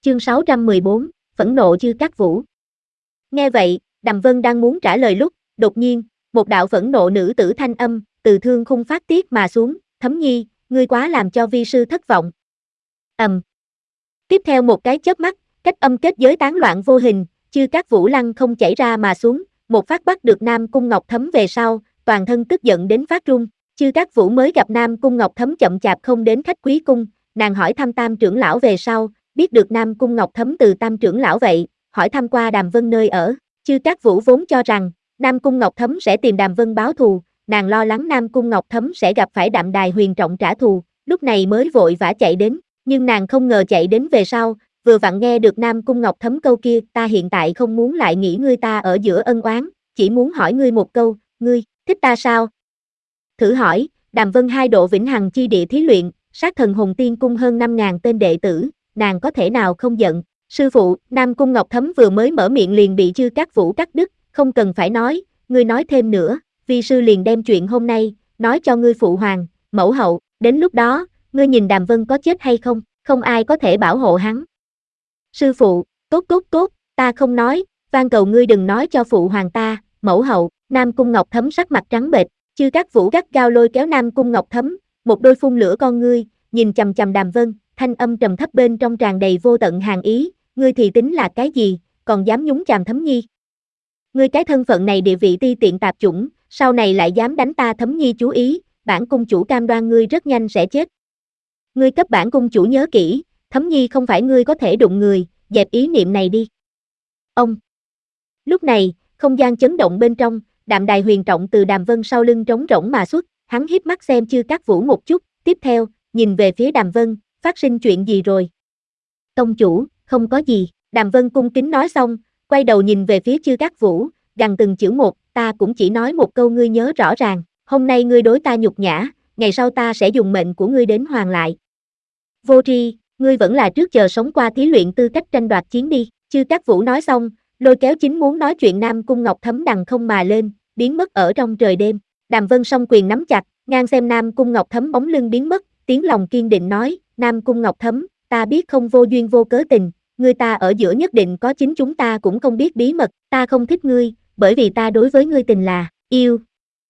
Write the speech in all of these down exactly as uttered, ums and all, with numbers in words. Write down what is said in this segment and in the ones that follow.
Chương sáu trăm mười bốn, phẫn nộ Chư Cát Vũ. Nghe vậy, Đàm Vân đang muốn trả lời lúc, đột nhiên, một đạo phẫn nộ nữ tử thanh âm, từ thương khung phát tiết mà xuống, Thấm Nhi, ngươi quá làm cho vi sư thất vọng. Ầm. Um. Tiếp theo một cái chớp mắt, cách âm kết giới tán loạn vô hình, Chư Cát Vũ lăng không chảy ra mà xuống, một phát bắt được Nam Cung Ngọc Thấm về sau, toàn thân tức giận đến phát run. Chư Cát Vũ mới gặp Nam Cung Ngọc Thấm chậm chạp không đến khách quý cung, nàng hỏi thăm Tam trưởng lão về sau, biết được Nam Cung Ngọc Thấm từ Tam trưởng lão vậy, hỏi thăm qua Đàm Vân nơi ở. Chư Cát Vũ vốn cho rằng Nam Cung Ngọc Thấm sẽ tìm Đàm Vân báo thù, nàng lo lắng Nam Cung Ngọc Thấm sẽ gặp phải Đạm Đài Huyền Trọng trả thù, lúc này mới vội vã chạy đến, nhưng nàng không ngờ chạy đến về sau, vừa vặn nghe được Nam Cung Ngọc Thấm câu kia, ta hiện tại không muốn lại nghĩ ngươi ta ở giữa ân oán, chỉ muốn hỏi ngươi một câu, ngươi thích ta sao? Thử hỏi, Đàm Vân hai độ vĩnh hằng chi địa thí luyện, sát thần hồn tiên cung hơn năm ngàn tên đệ tử, nàng có thể nào không giận? Sư phụ, Nam Cung Ngọc Thấm vừa mới mở miệng liền bị Chư Cát Vũ cắt đứt, không cần phải nói, ngươi nói thêm nữa, vi sư liền đem chuyện hôm nay, nói cho ngươi phụ hoàng, mẫu hậu, đến lúc đó, ngươi nhìn Đàm Vân có chết hay không, không ai có thể bảo hộ hắn. Sư phụ, tốt tốt tốt, ta không nói, van cầu ngươi đừng nói cho phụ hoàng ta, mẫu hậu. Nam Cung Ngọc Thấm sắc mặt trắng bệch, Chư Cát Vũ gắt gao lôi kéo Nam Cung Ngọc Thấm, một đôi phun lửa con ngươi, nhìn chằm chằm Đàm Vân, thanh âm trầm thấp bên trong tràn đầy vô tận hàn ý, ngươi thì tính là cái gì, còn dám nhúng chàm Thấm Nhi. Ngươi cái thân phận này địa vị ti tiện tạp chủng, sau này lại dám đánh ta Thấm Nhi chú ý, bản cung chủ cam đoan ngươi rất nhanh sẽ chết. Ngươi cấp bản cung chủ nhớ kỹ, Thấm Nhi không phải ngươi có thể đụng người, dẹp ý niệm này đi. Ông. Lúc này, không gian chấn động bên trong, Đạm Đài Huyền Trọng từ Đàm Vân sau lưng trống rỗng mà xuất, hắn híp mắt xem Chư Cát Vũ một chút, tiếp theo, nhìn về phía Đàm Vân, phát sinh chuyện gì rồi? Tông chủ, không có gì, Đàm Vân cung kính nói xong, quay đầu nhìn về phía Chư Cát Vũ, gằn từng chữ một, ta cũng chỉ nói một câu ngươi nhớ rõ ràng, hôm nay ngươi đối ta nhục nhã, ngày sau ta sẽ dùng mệnh của ngươi đến hoàn lại. Vô tri, ngươi vẫn là trước giờ sống qua thí luyện tư cách tranh đoạt chiến đi. Chư Cát Vũ nói xong, lôi kéo chính muốn nói chuyện Nam Cung Ngọc Thấm đằng không mà lên, biến mất ở trong trời đêm. Đàm Vân song quyền nắm chặt, ngang xem Nam Cung Ngọc Thấm bóng lưng biến mất, tiếng lòng kiên định nói, Nam Cung Ngọc Thấm, ta biết không vô duyên vô cớ tình, ngươi ta ở giữa nhất định có chính chúng ta cũng không biết bí mật, ta không thích ngươi, bởi vì ta đối với ngươi tình là yêu.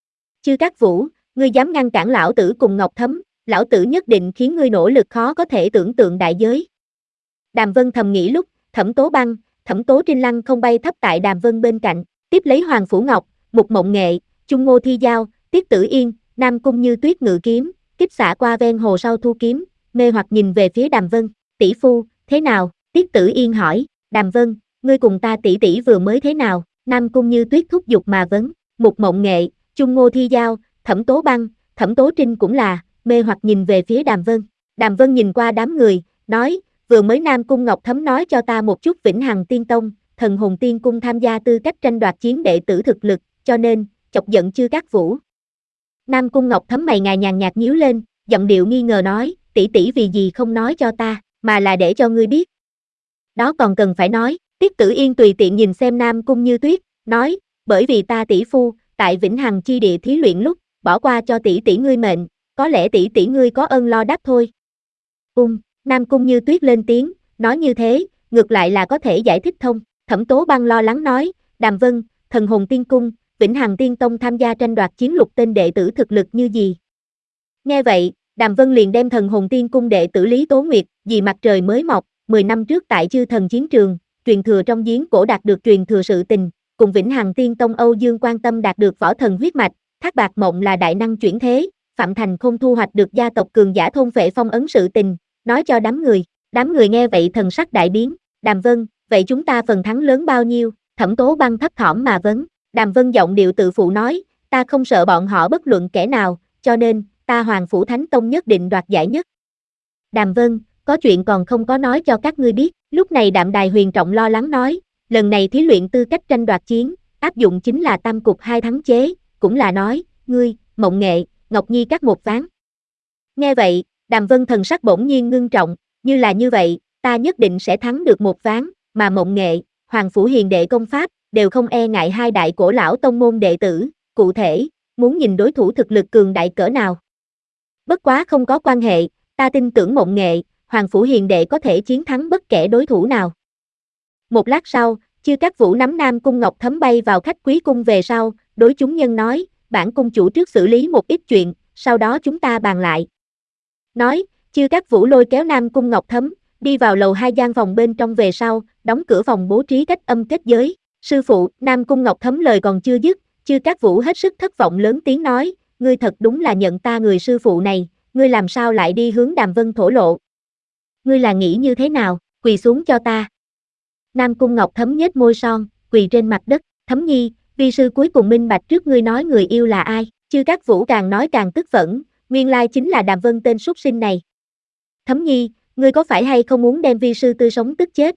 Chư Cát Vũ, ngươi dám ngăn cản lão tử cùng Ngọc Thấm, lão tử nhất định khiến ngươi nỗ lực khó có thể tưởng tượng đại giới. Đàm Vân thầm nghĩ lúc, Thẩm Tố Băng, Thẩm Tố Trinh lăng không bay thấp tại Đàm Vân bên cạnh, tiếp lấy Hoàng Phủ Ngọc, Mục Mộng Nghệ, Chung Ngô Thi Giao, Tiết Tử Yên, Nam Cung Như Tuyết ngự kiếm, kích xạ qua ven hồ sau thu kiếm, mê hoặc nhìn về phía Đàm Vân, tỷ phu, thế nào? Tiết Tử Yên hỏi, Đàm Vân, ngươi cùng ta tỷ tỷ vừa mới thế nào? Nam Cung Như Tuyết thúc giục mà vấn, Mục Mộng Nghệ, Chung Ngô Thi Giao, Thẩm Tố Băng, Thẩm Tố Trinh cũng là, mê hoặc nhìn về phía Đàm Vân. Đàm Vân nhìn qua đám người, nói, vừa mới Nam Cung Ngọc Thấm nói cho ta một chút Vĩnh Hằng Tiên Tông, Thần Hồn Tiên Cung tham gia tư cách tranh đoạt chiến đệ tử thực lực, cho nên, chọc giận Chư Cát Vũ. Nam Cung Ngọc Thấm mày ngài nhàn nhạt nhíu lên, giọng điệu nghi ngờ nói, tỷ tỷ vì gì không nói cho ta, mà là để cho ngươi biết. Đó còn cần phải nói, Tiết Tử Yên tùy tiện nhìn xem Nam Cung Như Tuyết, nói, bởi vì ta tỷ phu, tại Vĩnh Hằng chi địa thí luyện lúc, bỏ qua cho tỷ tỷ ngươi mệnh, có lẽ tỷ tỷ ngươi có ơn lo đáp thôi. Ung, Nam Cung Như Tuyết lên tiếng, nói như thế, ngược lại là có thể giải thích thông. Thẩm Tố Băng lo lắng nói, Đàm Vân, Thần Hồn Tiên Cung, Vĩnh Hằng Tiên Tông tham gia tranh đoạt chiến lục tên đệ tử thực lực như gì? Nghe vậy, Đàm Vân liền đem Thần Hồn Tiên Cung đệ tử Lý Tố Nguyệt, vì mặt trời mới mọc, mười năm trước tại Chư Thần Chiến Trường, truyền thừa trong giếng cổ đạt được truyền thừa sự tình, cùng Vĩnh Hằng Tiên Tông Âu Dương Quan Tâm đạt được võ thần huyết mạch, Thác Bạt Mộng là đại năng chuyển thế, Phạm Thành Khôn thu hoạch được gia tộc cường giả thôn phệ phong ấn sự tình, nói cho đám người. Đám người nghe vậy thần sắc đại biến, Đàm Vân, vậy chúng ta phần thắng lớn bao nhiêu? Thẩm Tố Băng thấp thỏm mà vấn. Đàm Vân giọng điệu tự phụ nói, ta không sợ bọn họ bất luận kẻ nào, cho nên, ta Hoàng Phủ Thánh Tông nhất định đoạt giải nhất. Đàm Vân, có chuyện còn không có nói cho các ngươi biết. Lúc này Đạm Đài Huyền Trọng lo lắng nói, lần này thí luyện tư cách tranh đoạt chiến, áp dụng chính là tam cục hai thắng chế, cũng là nói, ngươi, Mộng Nghệ, Ngọc Nhi cắt một ván. Nghe vậy, Đàm Vân thần sắc bỗng nhiên ngưng trọng, như là như vậy, ta nhất định sẽ thắng được một ván, mà Mộng Nghệ, Hoàng Phủ Hiền đệ công pháp, đều không e ngại hai đại cổ lão tông môn đệ tử, cụ thể, muốn nhìn đối thủ thực lực cường đại cỡ nào. Bất quá không có quan hệ, ta tin tưởng Mộng Nghệ, Hoàng Phủ Hiền đệ có thể chiến thắng bất kể đối thủ nào. Một lát sau, Chư Cát Vũ nắm Nam Cung Ngọc Thấm bay vào khách quý cung về sau, đối chúng nhân nói, bản cung chủ trước xử lý một ít chuyện, sau đó chúng ta bàn lại. Nói, Chư Cát Vũ lôi kéo Nam Cung Ngọc Thấm, đi vào lầu hai gian phòng bên trong về sau, đóng cửa phòng bố trí cách âm kết giới. Sư phụ, Nam Cung Ngọc Thấm lời còn chưa dứt, Chư Cát Vũ hết sức thất vọng lớn tiếng nói, ngươi thật đúng là nhận ta người sư phụ này, ngươi làm sao lại đi hướng Đàm Vân thổ lộ? Ngươi là nghĩ như thế nào, quỳ xuống cho ta. Nam Cung Ngọc Thấm nhếch môi son, quỳ trên mặt đất, Thấm nhi, vi sư cuối cùng minh bạch trước ngươi nói người yêu là ai. Chư Cát Vũ càng nói càng tức giận, nguyên lai chính là Đàm Vân tên súc sinh này. Thấm nhi, ngươi có phải hay không muốn đem vi sư tươi sống tức chết?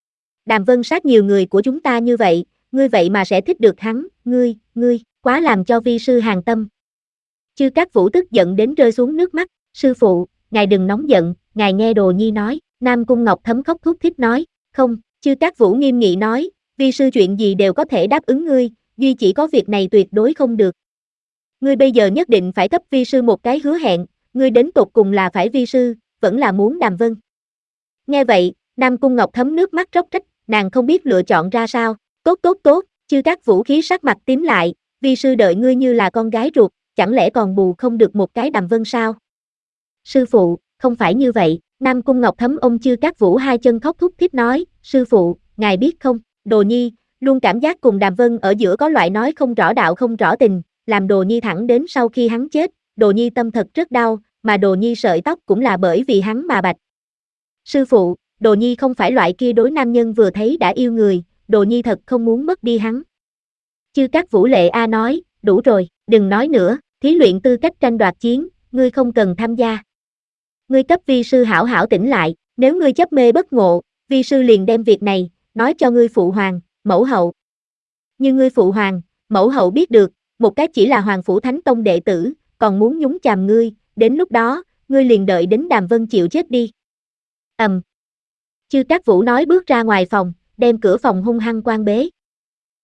Đàm Vân sát nhiều người của chúng ta như vậy, ngươi vậy mà sẽ thích được hắn, ngươi, ngươi, quá làm cho vi sư hàng tâm. Chư Cát Vũ tức giận đến rơi xuống nước mắt, sư phụ, ngài đừng nóng giận, ngài nghe Đồ Nhi nói. Nam Cung Ngọc Thấm khóc thút thít nói, không. Chư Cát Vũ nghiêm nghị nói, vi sư chuyện gì đều có thể đáp ứng ngươi, duy chỉ có việc này tuyệt đối không được. Ngươi bây giờ nhất định phải cấp vi sư một cái hứa hẹn, ngươi đến tột cùng là phải vi sư, vẫn là muốn Đàm Vân. Nghe vậy, Nam Cung Ngọc Thấm nước mắt róc rách, nàng không biết lựa chọn ra sao. Tốt tốt tốt, Chư Cát Vũ khí sắc mặt tím lại, vi sư đợi ngươi như là con gái ruột, chẳng lẽ còn bù không được một cái Đàm Vân sao? Sư phụ, không phải như vậy. Nam Cung Ngọc Thấm ôm Chư Cát Vũ hai chân khóc thút thít nói, sư phụ, ngài biết không, Đồ Nhi, luôn cảm giác cùng Đàm Vân ở giữa có loại nói không rõ đạo không rõ tình, làm Đồ Nhi thẳng đến sau khi hắn chết, Đồ Nhi tâm thật rất đau, mà Đồ Nhi sợi tóc cũng là bởi vì hắn mà bạch. Sư phụ, Đồ Nhi không phải loại kia đối nam nhân vừa thấy đã yêu người, Đồ Nhi thật không muốn mất đi hắn. Chư Cát Vũ Lệ A nói, đủ rồi, đừng nói nữa, thí luyện tư cách tranh đoạt chiến, ngươi không cần tham gia. Ngươi cấp vi sư hảo hảo tỉnh lại, nếu ngươi chấp mê bất ngộ, vi sư liền đem việc này, nói cho ngươi phụ hoàng, mẫu hậu. Nhưng ngươi phụ hoàng, mẫu hậu biết được, một cái chỉ là Hoàng Phủ Thánh Tông đệ tử, còn muốn nhúng chàm ngươi, đến lúc đó, ngươi liền đợi đến Đàm Vân chịu chết đi. Ầm. Um. Chư Cát Vũ nói bước ra ngoài phòng, đem cửa phòng hung hăng quan bế.